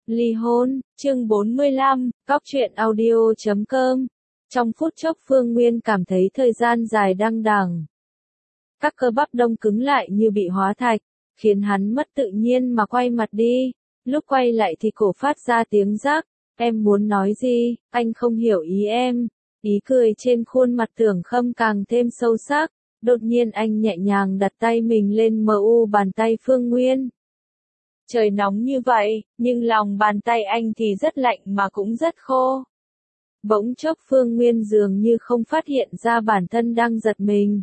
Ly hôn, chương 45, Cóc truyện audio.com. Trong phút chốc Phương Nguyên cảm thấy thời gian dài đăng đẳng. Các cơ bắp đông cứng lại như bị hóa thạch, khiến hắn mất tự nhiên mà quay mặt đi. Lúc quay lại thì cổ phát ra tiếng rắc. Em muốn nói gì, anh không hiểu ý em. Ý cười trên khuôn mặt Tưởng Khâm càng thêm sâu sắc. Đột nhiên anh nhẹ nhàng đặt tay mình lên bàn tay Phương Nguyên. Trời nóng như vậy, nhưng lòng bàn tay anh thì rất lạnh mà cũng rất khô. Bỗng chốc Phương Nguyên dường như không phát hiện ra bản thân đang giật mình.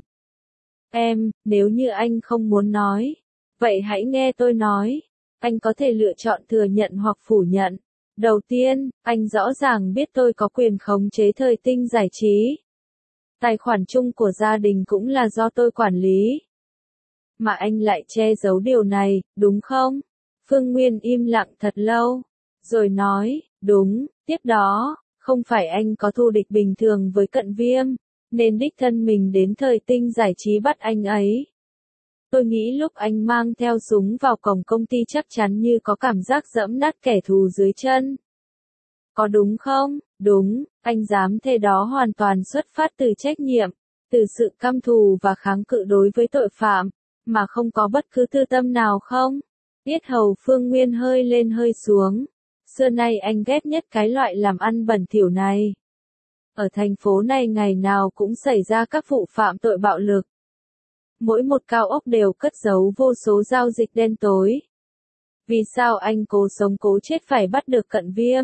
Nếu như anh không muốn nói, vậy hãy nghe tôi nói. Anh có thể lựa chọn thừa nhận hoặc phủ nhận. Đầu tiên, anh rõ ràng biết tôi có quyền khống chế Thời Tinh Giải Trí. Tài khoản chung của gia đình cũng là do tôi quản lý. Mà anh lại che giấu điều này, đúng không? Phương Nguyên im lặng thật lâu, rồi nói, đúng, tiếp đó, không phải anh có thù địch bình thường với Cận Viêm, nên đích thân mình đến Thời Tinh Giải Trí bắt anh ấy. Tôi nghĩ lúc anh mang theo súng vào cổng công ty chắc chắn như có cảm giác giẫm nát kẻ thù dưới chân. Có đúng không? Đúng, anh dám thề đó hoàn toàn xuất phát từ trách nhiệm, từ sự căm thù và kháng cự đối với tội phạm, mà không có bất cứ tư tâm nào không? Yết hầu Phương Nguyên hơi lên hơi xuống. Xưa nay anh ghét nhất cái loại làm ăn bẩn thỉu này. Ở thành phố này ngày nào cũng xảy ra các vụ phạm tội bạo lực. Mỗi một cao ốc đều cất giấu vô số giao dịch đen tối. Vì sao anh cố sống cố chết phải bắt được Cận Viêm?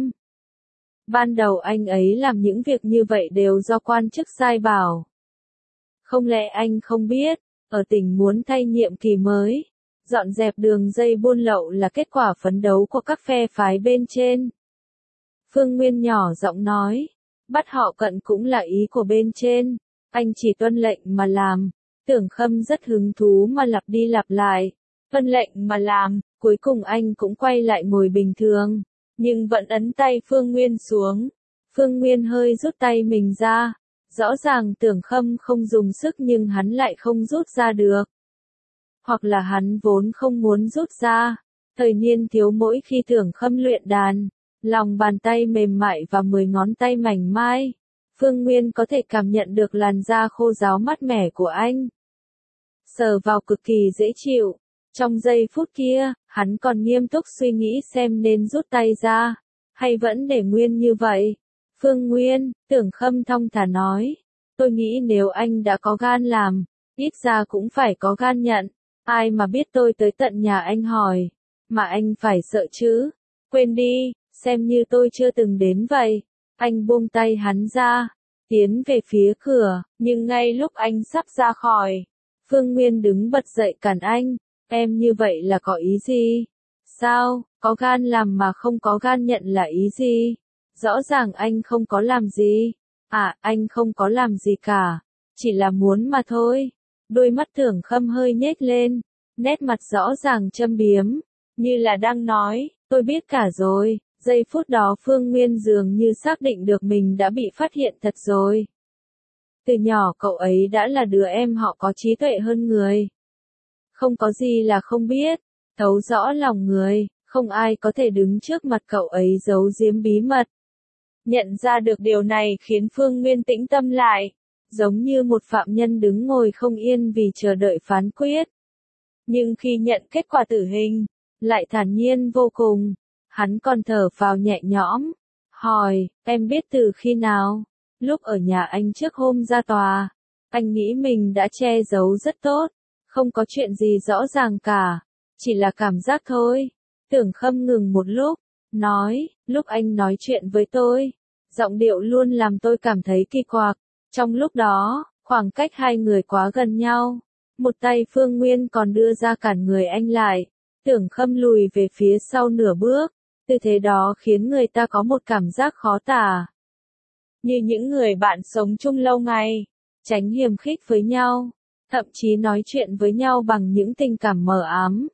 Ban đầu anh ấy làm những việc như vậy đều do quan chức sai bảo. Không lẽ anh không biết, ở tỉnh muốn thay nhiệm kỳ mới, dọn dẹp đường dây buôn lậu là kết quả phấn đấu của các phe phái bên trên. Phương Nguyên nhỏ giọng nói, bắt họ Cận cũng là ý của bên trên, anh chỉ tuân lệnh mà làm. Tưởng Khâm rất hứng thú mà lặp đi lặp lại, tuân lệnh mà làm, cuối cùng anh cũng quay lại ngồi bình thường, nhưng vẫn ấn tay Phương Nguyên xuống. Phương Nguyên hơi rút tay mình ra, rõ ràng Tưởng Khâm không dùng sức nhưng hắn lại không rút ra được. Hoặc là hắn vốn không muốn rút ra. Thời niên thiếu mỗi khi Tưởng Khâm luyện đàn, lòng bàn tay mềm mại và 10 ngón tay mảnh mai, Phương Nguyên có thể cảm nhận được làn da khô ráo mát mẻ của anh. Sờ vào cực kỳ dễ chịu. Trong giây phút kia, hắn còn nghiêm túc suy nghĩ xem nên rút tay ra, hay vẫn để nguyên như vậy. Phương Nguyên, Tưởng Khâm thong thả nói, tôi nghĩ nếu anh đã có gan làm, ít ra cũng phải có gan nhận. Ai mà biết tôi tới tận nhà anh hỏi, mà anh phải sợ chứ? Quên đi, xem như tôi chưa từng đến vậy. Anh buông tay hắn ra, tiến về phía cửa, nhưng ngay lúc anh sắp ra khỏi, Phương Nguyên đứng bật dậy cản anh. Em như vậy là có ý gì? Sao, có gan làm mà không có gan nhận là ý gì? Rõ ràng anh không có làm gì. Anh không có làm gì cả. Chỉ là muốn mà thôi. Đôi mắt Tưởng Khâm hơi nhếch lên. Nét mặt rõ ràng châm biếm. Như là đang nói, tôi biết cả rồi. Giây phút đó Phương Nguyên dường như xác định được mình đã bị phát hiện thật rồi. Từ nhỏ cậu ấy đã là đứa em họ có trí tuệ hơn người. Không có gì là không biết, thấu rõ lòng người, không ai có thể đứng trước mặt cậu ấy giấu giếm bí mật. Nhận ra được điều này khiến Phương Nguyên tĩnh tâm lại, giống như một phạm nhân đứng ngồi không yên vì chờ đợi phán quyết. Nhưng khi nhận kết quả tử hình, lại thản nhiên vô cùng, hắn còn thở phào nhẹ nhõm, hỏi, em biết từ khi nào? Lúc ở nhà anh trước hôm ra tòa, anh nghĩ mình đã che giấu rất tốt. Không có chuyện gì rõ ràng cả, chỉ là cảm giác thôi. Tưởng Khâm ngừng một lúc, nói, lúc anh nói chuyện với tôi, giọng điệu luôn làm tôi cảm thấy kỳ quặc. Trong lúc đó, khoảng cách hai người quá gần nhau, một tay Phương Nguyên còn đưa ra cản người anh lại. Tưởng Khâm lùi về phía sau nửa bước, tư thế đó khiến người ta có một cảm giác khó tả. Như những người bạn sống chung lâu ngày, tránh hiềm khích với nhau. Thậm chí nói chuyện với nhau bằng những tình cảm mờ ám.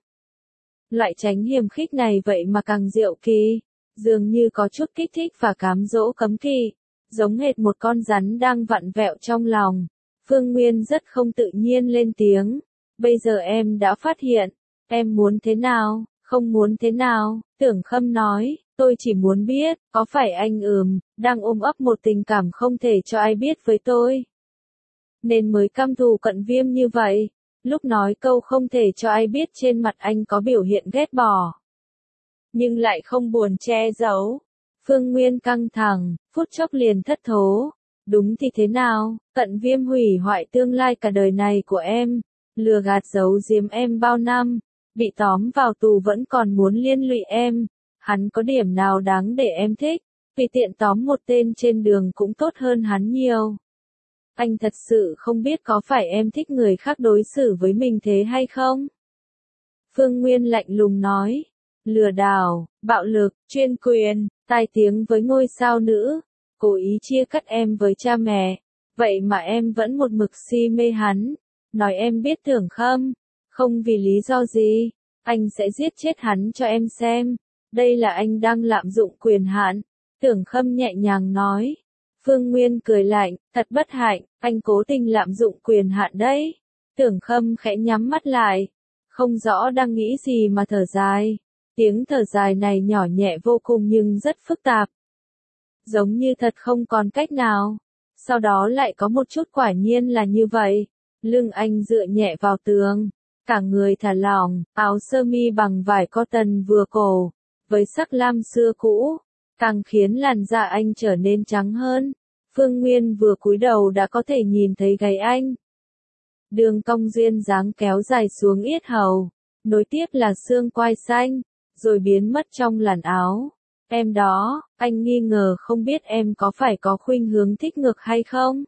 Loại tránh hiềm khích này vậy mà càng diệu kỳ, dường như có chút kích thích và cám dỗ cấm kỵ, giống hệt một con rắn đang vặn vẹo trong lòng. Phương Nguyên rất không tự nhiên lên tiếng, bây giờ em đã phát hiện, em muốn thế nào, không muốn thế nào? Tưởng Khâm nói, Tôi chỉ muốn biết, có phải anh đang ôm ấp một tình cảm không thể cho ai biết với tôi, nên mới căm thù Cận Viêm như vậy. Lúc nói câu không thể cho ai biết trên mặt anh có biểu hiện ghét bỏ, nhưng lại không buồn che giấu. Phương Nguyên căng thẳng, phút chốc liền thất thố. Đúng thì thế nào, Cận Viêm hủy hoại tương lai cả đời này của em, lừa gạt giấu giếm em bao năm, bị tóm vào tù vẫn còn muốn liên lụy em. Hắn có điểm nào đáng để em thích, vì tiện tóm một tên trên đường cũng tốt hơn hắn nhiều. Anh thật sự không biết có phải em thích người khác đối xử với mình thế hay không? Phương Nguyên lạnh lùng nói, lừa đảo, bạo lực, chuyên quyền, tai tiếng với ngôi sao nữ, cố ý chia cắt em với cha mẹ, vậy mà em vẫn một mực si mê hắn, nói em biết Tưởng Khâm, không vì lý do gì, anh sẽ giết chết hắn cho em xem, đây là anh đang lạm dụng quyền hạn, Tưởng Khâm nhẹ nhàng nói. Phương Nguyên cười lạnh, thật bất hạnh, anh cố tình lạm dụng quyền hạn đấy. Tưởng Khâm khẽ nhắm mắt lại, không rõ đang nghĩ gì mà thở dài. Tiếng thở dài này nhỏ nhẹ vô cùng nhưng rất phức tạp. Giống như thật không còn cách nào. Sau đó lại có một chút quả nhiên là như vậy. Lưng anh dựa nhẹ vào tường, cả người thả lỏng, áo sơ mi bằng vải cotton vừa cổ, với sắc lam xưa cũ, càng khiến làn da anh trở nên trắng hơn. Phương Nguyên vừa cúi đầu đã có thể nhìn thấy gáy anh. Đường cong duyên dáng kéo dài xuống yết hầu, nối tiếp là xương quai xanh, rồi biến mất trong làn áo. Em đó, anh nghi ngờ không biết em có phải có khuynh hướng thích ngược hay không?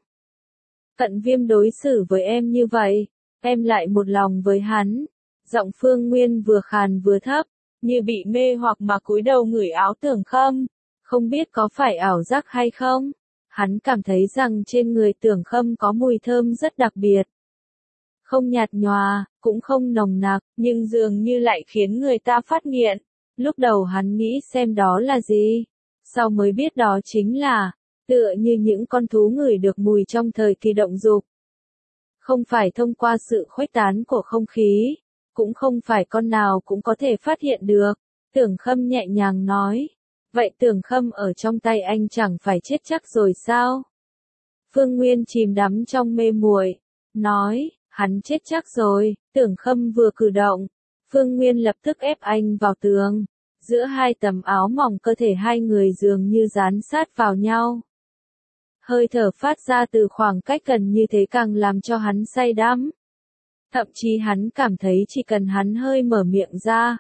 Cận Viêm đối xử với em như vậy, em lại một lòng với hắn. Giọng Phương Nguyên vừa khàn vừa thấp, như bị mê hoặc mà cúi đầu ngửi áo Tưởng Khâm. Không biết có phải ảo giác hay không? Hắn cảm thấy rằng trên người Tưởng Khâm có mùi thơm rất đặc biệt. Không nhạt nhòa, cũng không nồng nặc, nhưng dường như lại khiến người ta phát nghiện. Lúc đầu hắn nghĩ xem đó là gì, sau mới biết đó chính là, tựa như những con thú ngửi được mùi trong thời kỳ động dục. Không phải thông qua sự khuếch tán của không khí, cũng không phải con nào cũng có thể phát hiện được. Tưởng Khâm nhẹ nhàng nói. Vậy Tưởng Khâm ở trong tay anh chẳng phải chết chắc rồi sao? Phương Nguyên chìm đắm trong mê muội, nói, hắn chết chắc rồi. Tưởng Khâm vừa cử động, Phương Nguyên lập tức ép anh vào tường. Giữa hai tấm áo mỏng cơ thể hai người dường như dán sát vào nhau. Hơi thở phát ra từ khoảng cách gần như thế càng làm cho hắn say đắm. Thậm chí hắn cảm thấy chỉ cần hắn hơi mở miệng ra,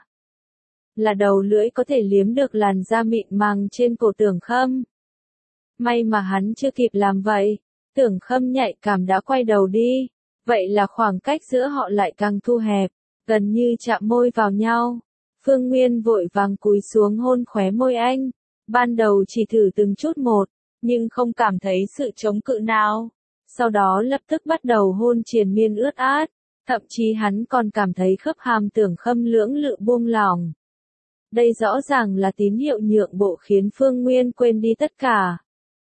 là đầu lưỡi có thể liếm được làn da mịn màng trên cổ Tưởng Khâm. May mà hắn chưa kịp làm vậy, Tưởng Khâm nhạy cảm đã quay đầu đi, vậy là khoảng cách giữa họ lại càng thu hẹp, gần như chạm môi vào nhau. Phương Nguyên vội vàng cúi xuống hôn khóe môi anh, ban đầu chỉ thử từng chút một, nhưng không cảm thấy sự chống cự nào. Sau đó lập tức bắt đầu hôn triền miên ướt át, thậm chí hắn còn cảm thấy khớp hàm Tưởng Khâm lưỡng lự buông lỏng. Đây rõ ràng là tín hiệu nhượng bộ khiến Phương Nguyên quên đi tất cả.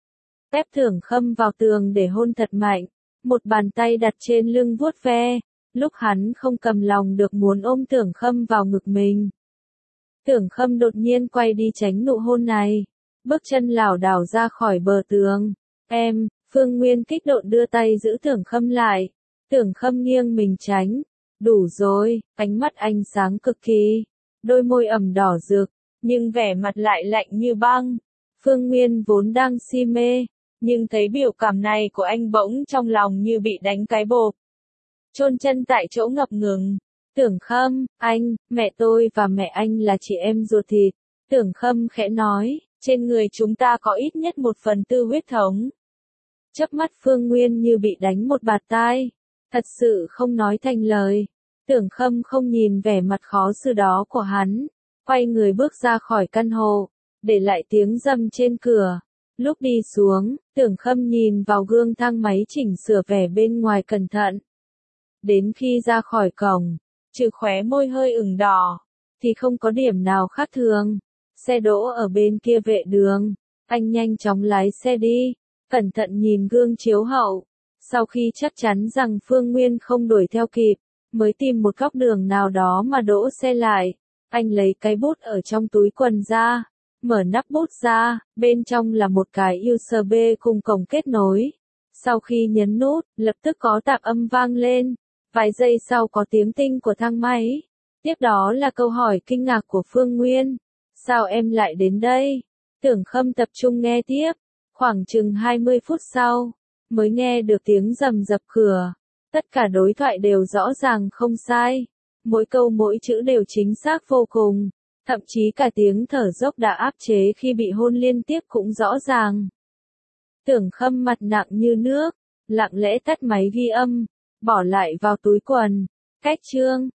Ép Tưởng Khâm vào tường để hôn thật mạnh, một bàn tay đặt trên lưng vuốt ve, lúc hắn không cầm lòng được muốn ôm Tưởng Khâm vào ngực mình. Tưởng Khâm đột nhiên quay đi tránh nụ hôn này, bước chân lảo đảo ra khỏi bờ tường. Em, Phương Nguyên kích động đưa tay giữ Tưởng Khâm lại. Tưởng Khâm nghiêng mình tránh. Đủ rồi, ánh mắt anh sáng cực kỳ. Đôi môi ẩm đỏ rực, nhưng vẻ mặt lại lạnh như băng. Phương Nguyên vốn đang si mê, nhưng thấy biểu cảm này của anh bỗng trong lòng như bị đánh cái bộp. Chôn chân tại chỗ ngập ngừng. Tưởng Khâm, anh, mẹ tôi và mẹ anh là chị em ruột thịt. Tưởng Khâm khẽ nói, trên người chúng ta có ít nhất 1/4 huyết thống. Chớp mắt Phương Nguyên như bị đánh một bạt tai. Thật sự không nói thành lời. Tưởng Khâm không nhìn vẻ mặt khó xử đó của hắn, quay người bước ra khỏi căn hộ, để lại tiếng rầm trên cửa. Lúc đi xuống, Tưởng Khâm nhìn vào gương thang máy chỉnh sửa vẻ bên ngoài cẩn thận. Đến khi ra khỏi cổng, trừ khóe môi hơi ửng đỏ, thì không có điểm nào khác thường. Xe đỗ ở bên kia vệ đường, anh nhanh chóng lái xe đi, cẩn thận nhìn gương chiếu hậu. Sau khi chắc chắn rằng Phương Nguyên không đuổi theo kịp, mới tìm một góc đường nào đó mà đỗ xe lại. Anh lấy cái bút ở trong túi quần ra, Mở nắp bút ra, bên trong là một cái USB cùng cổng kết nối. Sau khi nhấn nút, lập tức có tạp âm vang lên. Vài giây sau có tiếng tinh của thang máy. Tiếp đó là câu hỏi kinh ngạc của Phương Nguyên. Sao em lại đến đây? Tưởng Khâm tập trung nghe tiếp. Khoảng chừng 20 phút sau, mới nghe được tiếng rầm rập cửa. Tất cả đối thoại đều rõ ràng không sai. Mỗi câu mỗi chữ đều chính xác vô cùng. Thậm chí cả tiếng thở dốc đã áp chế khi bị hôn liên tiếp cũng rõ ràng. Tưởng Khâm mặt nặng như nước, lặng lẽ tắt máy ghi âm, bỏ lại vào túi quần. Cách chương